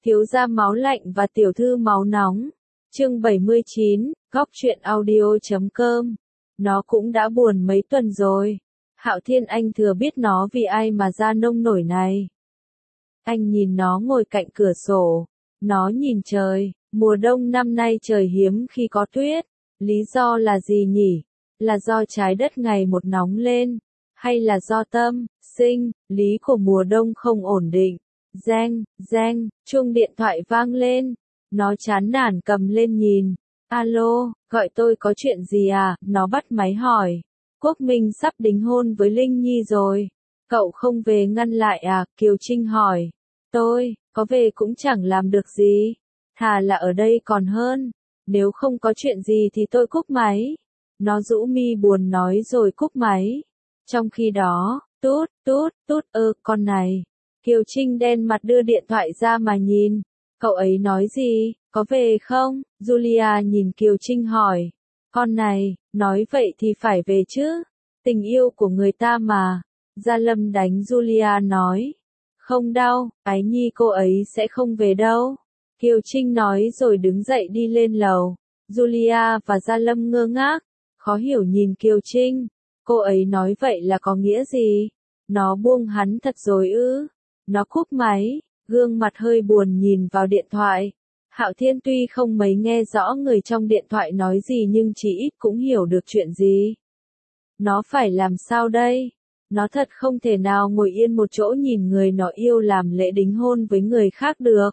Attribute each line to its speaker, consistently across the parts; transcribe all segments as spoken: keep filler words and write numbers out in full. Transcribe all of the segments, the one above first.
Speaker 1: Thiếu gia máu lạnh và tiểu thư máu nóng. Chương bảy mươi chín, góc truyện audio chấm com. Nó cũng đã buồn mấy tuần rồi. Hạo Thiên anh thừa biết nó vì ai mà ra nông nổi này. Anh nhìn nó ngồi cạnh cửa sổ. Nó nhìn trời, mùa đông năm nay trời hiếm khi có tuyết. Lý do là gì nhỉ? Là do trái đất ngày một nóng lên? Hay là do tâm, sinh, lý của mùa đông không ổn định? Reng, reng, chuông điện thoại vang lên. Nó chán nản cầm lên nhìn. Alo, gọi tôi có chuyện gì à? Nó bắt máy hỏi. Quốc Minh sắp đính hôn với Linh Nhi rồi. Cậu không về ngăn lại à? Kiều Trinh hỏi. Tôi, có về cũng chẳng làm được gì. Thà là ở đây còn hơn. Nếu không có chuyện gì thì tôi cúp máy. Nó rũ mi buồn nói rồi cúp máy. Trong khi đó, tút, tút, tút ơ, con này. Kiều Trinh đen mặt đưa điện thoại ra mà nhìn. Cậu ấy nói gì, có về không? Julia nhìn Kiều Trinh hỏi. Con này, nói vậy thì phải về chứ. Tình yêu của người ta mà. Gia Lâm đánh Julia nói. Không đâu, Ái Nhi cô ấy sẽ không về đâu. Kiều Trinh nói rồi đứng dậy đi lên lầu. Julia và Gia Lâm ngơ ngác, khó hiểu nhìn Kiều Trinh. Cô ấy nói vậy là có nghĩa gì? Nó buông hắn thật rồi ư? Nó cúp máy, gương mặt hơi buồn nhìn vào điện thoại. Hạo Thiên tuy không mấy nghe rõ người trong điện thoại nói gì nhưng chỉ ít cũng hiểu được chuyện gì. Nó phải làm sao đây? Nó thật không thể nào ngồi yên một chỗ nhìn người nó yêu làm lễ đính hôn với người khác được.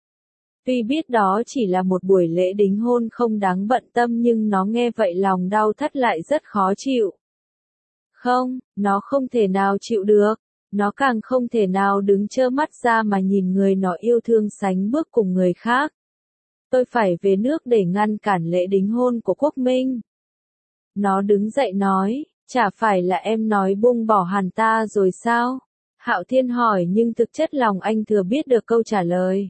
Speaker 1: Tuy biết đó chỉ là một buổi lễ đính hôn không đáng bận tâm nhưng nó nghe vậy lòng đau thắt lại rất khó chịu. Không, nó không thể nào chịu được. Nó càng không thể nào đứng trơ mắt ra mà nhìn người nó yêu thương sánh bước cùng người khác. Tôi phải về nước để ngăn cản lễ đính hôn của Quốc Minh. Nó đứng dậy nói, chả phải là em nói buông bỏ hẳn ta rồi sao? Hạo Thiên hỏi nhưng thực chất lòng anh thừa biết được câu trả lời.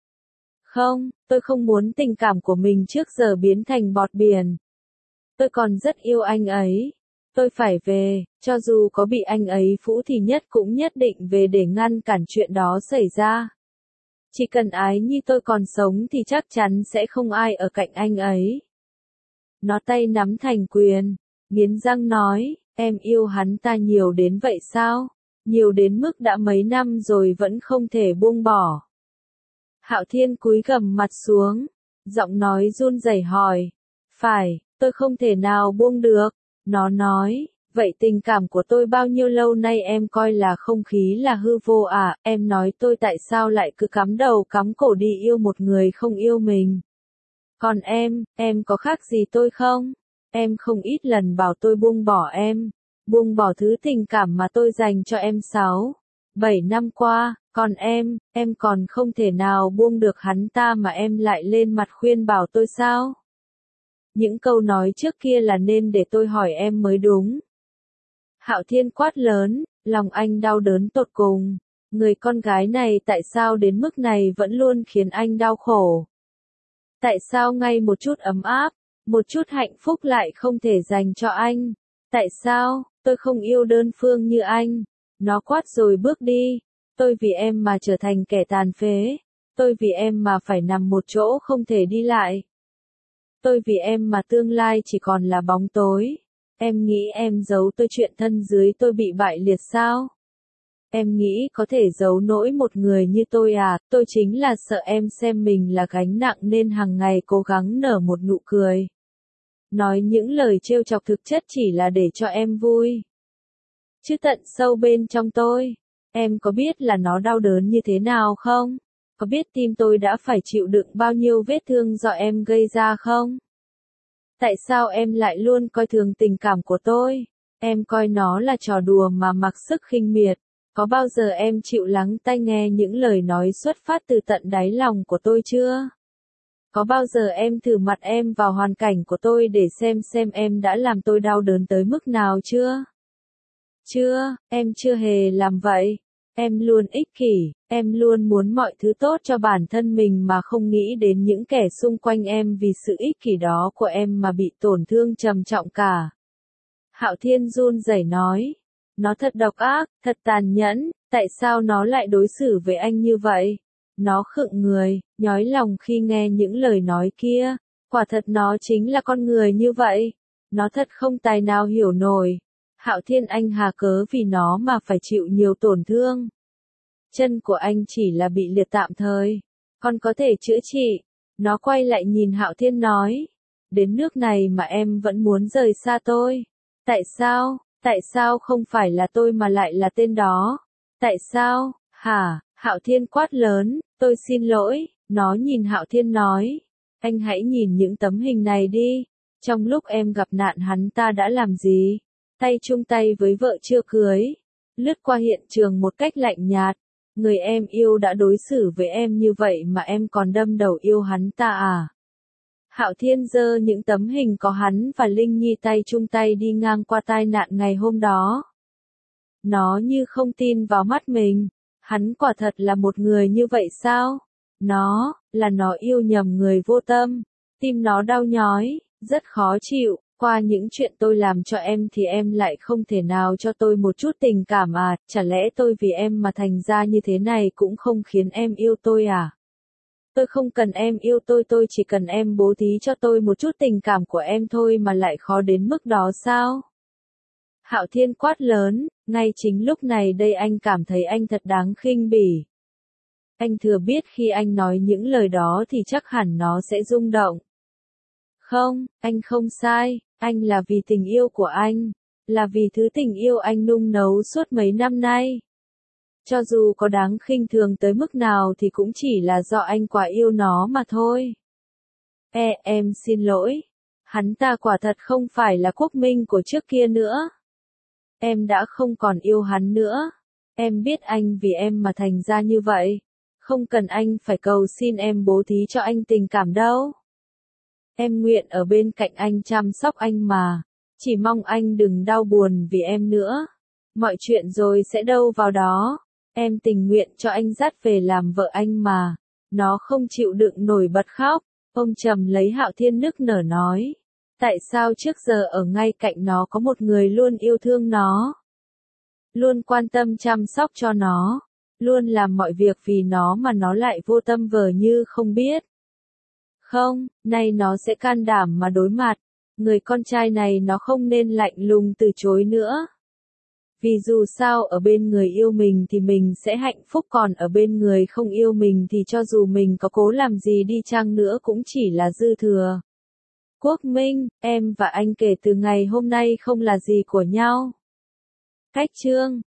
Speaker 1: Không, tôi không muốn tình cảm của mình trước giờ biến thành bọt biển. Tôi còn rất yêu anh ấy. Tôi phải về, cho dù có bị anh ấy phũ thì nhất cũng nhất định về để ngăn cản chuyện đó xảy ra. Chỉ cần Ái Nhi tôi còn sống thì chắc chắn sẽ không ai ở cạnh anh ấy. Nó tay nắm thành quyền, nghiến răng nói, em yêu hắn ta nhiều đến vậy sao? Nhiều đến mức đã mấy năm rồi vẫn không thể buông bỏ. Hạo Thiên cúi gằm mặt xuống, giọng nói run rẩy hỏi, phải, tôi không thể nào buông được. Nó nói, vậy tình cảm của tôi bao nhiêu lâu nay em coi là không khí là hư vô à, em nói tôi tại sao lại cứ cắm đầu cắm cổ đi yêu một người không yêu mình. Còn em, em có khác gì tôi không? Em không ít lần bảo tôi buông bỏ em, buông bỏ thứ tình cảm mà tôi dành cho em sáu, bảy năm qua, còn em, em còn không thể nào buông được hắn ta mà em lại lên mặt khuyên bảo tôi sao? Những câu nói trước kia là nên để tôi hỏi em mới đúng. Hạo Thiên quát lớn, lòng anh đau đớn tột cùng. Người con gái này tại sao đến mức này vẫn luôn khiến anh đau khổ? Tại sao ngay một chút ấm áp, một chút hạnh phúc lại không thể dành cho anh? Tại sao, tôi không yêu đơn phương như anh? Nó quát rồi bước đi. Tôi vì em mà trở thành kẻ tàn phế. Tôi vì em mà phải nằm một chỗ không thể đi lại. Tôi vì em mà tương lai chỉ còn là bóng tối. Em nghĩ em giấu tôi chuyện thân dưới tôi bị bại liệt sao? Em nghĩ có thể giấu nỗi một người như tôi à? Tôi chính là sợ em xem mình là gánh nặng nên hàng ngày cố gắng nở một nụ cười. Nói những lời trêu chọc thực chất chỉ là để cho em vui. Chứ tận sâu bên trong tôi, em có biết là nó đau đớn như thế nào không? Có biết tim tôi đã phải chịu đựng bao nhiêu vết thương do em gây ra không? Tại sao em lại luôn coi thường tình cảm của tôi? Em coi nó là trò đùa mà mặc sức khinh miệt. Có bao giờ em chịu lắng tai nghe những lời nói xuất phát từ tận đáy lòng của tôi chưa? Có bao giờ em thử mặt em vào hoàn cảnh của tôi để xem xem em đã làm tôi đau đớn tới mức nào chưa? Chưa, em chưa hề làm vậy. Em luôn ích kỷ, em luôn muốn mọi thứ tốt cho bản thân mình mà không nghĩ đến những kẻ xung quanh em vì sự ích kỷ đó của em mà bị tổn thương trầm trọng cả. Hạo Thiên run rẩy nói, nó thật độc ác, thật tàn nhẫn, tại sao nó lại đối xử với anh như vậy? Nó khựng người, nhói lòng khi nghe những lời nói kia. Quả thật nó chính là con người như vậy. Nó thật không tài nào hiểu nổi. Hạo Thiên Anh hà cớ vì nó mà phải chịu nhiều tổn thương. Chân của anh chỉ là bị liệt tạm thời. Con có thể chữa trị. Nó quay lại nhìn Hạo Thiên nói. Đến nước này mà em vẫn muốn rời xa tôi. Tại sao? Tại sao không phải là tôi mà lại là tên đó? Tại sao? Hả? Hạo Thiên quát lớn. Tôi xin lỗi. Nó nhìn Hạo Thiên nói. Anh hãy nhìn những tấm hình này đi. Trong lúc em gặp nạn hắn ta đã làm gì? Tay chung tay với vợ chưa cưới. Lướt qua hiện trường một cách lạnh nhạt. Người em yêu đã đối xử với em như vậy mà em còn đâm đầu yêu hắn ta à? Hạo Thiên giơ những tấm hình có hắn và Linh Nhi tay chung tay đi ngang qua tai nạn ngày hôm đó. Nó như không tin vào mắt mình. Hắn quả thật là một người như vậy sao? Nó, là nó yêu nhầm người vô tâm. Tim nó đau nhói, rất khó chịu. Qua những chuyện tôi làm cho em thì em lại không thể nào cho tôi một chút tình cảm à? Chả lẽ tôi vì em mà thành ra như thế này cũng không khiến em yêu tôi à? Tôi không cần em yêu tôi, tôi chỉ cần em bố thí cho tôi một chút tình cảm của em thôi mà lại khó đến mức đó sao? Hạo Thiên quát lớn, ngay chính lúc này đây anh cảm thấy anh thật đáng khinh bỉ. Anh thừa biết khi anh nói những lời đó thì chắc hẳn nó sẽ rung động. Không, anh không sai, anh là vì tình yêu của anh, là vì thứ tình yêu anh nung nấu suốt mấy năm nay. Cho dù có đáng khinh thường tới mức nào thì cũng chỉ là do anh quá yêu nó mà thôi. E, em xin lỗi. Hắn ta quả thật không phải là Quốc Minh của trước kia nữa. Em đã không còn yêu hắn nữa. Em biết anh vì em mà thành ra như vậy. Không cần anh phải cầu xin em bố thí cho anh tình cảm đâu. Em nguyện ở bên cạnh anh chăm sóc anh mà. Chỉ mong anh đừng đau buồn vì em nữa. Mọi chuyện rồi sẽ đâu vào đó. Em tình nguyện cho anh dắt về làm vợ anh mà. Nó không chịu đựng nổi bật khóc. Ông trầm lấy Hạo Thiên nức nở nói. Tại sao trước giờ ở ngay cạnh nó có một người luôn yêu thương nó? Luôn quan tâm chăm sóc cho nó. Luôn làm mọi việc vì nó mà nó lại vô tâm vờ như không biết. Không, nay nó sẽ can đảm mà đối mặt. Người con trai này nó không nên lạnh lùng từ chối nữa. Vì dù sao ở bên người yêu mình thì mình sẽ hạnh phúc, còn ở bên người không yêu mình thì cho dù mình có cố làm gì đi chăng nữa cũng chỉ là dư thừa. Quốc Minh, em và anh kể từ ngày hôm nay không là gì của nhau. Cách chương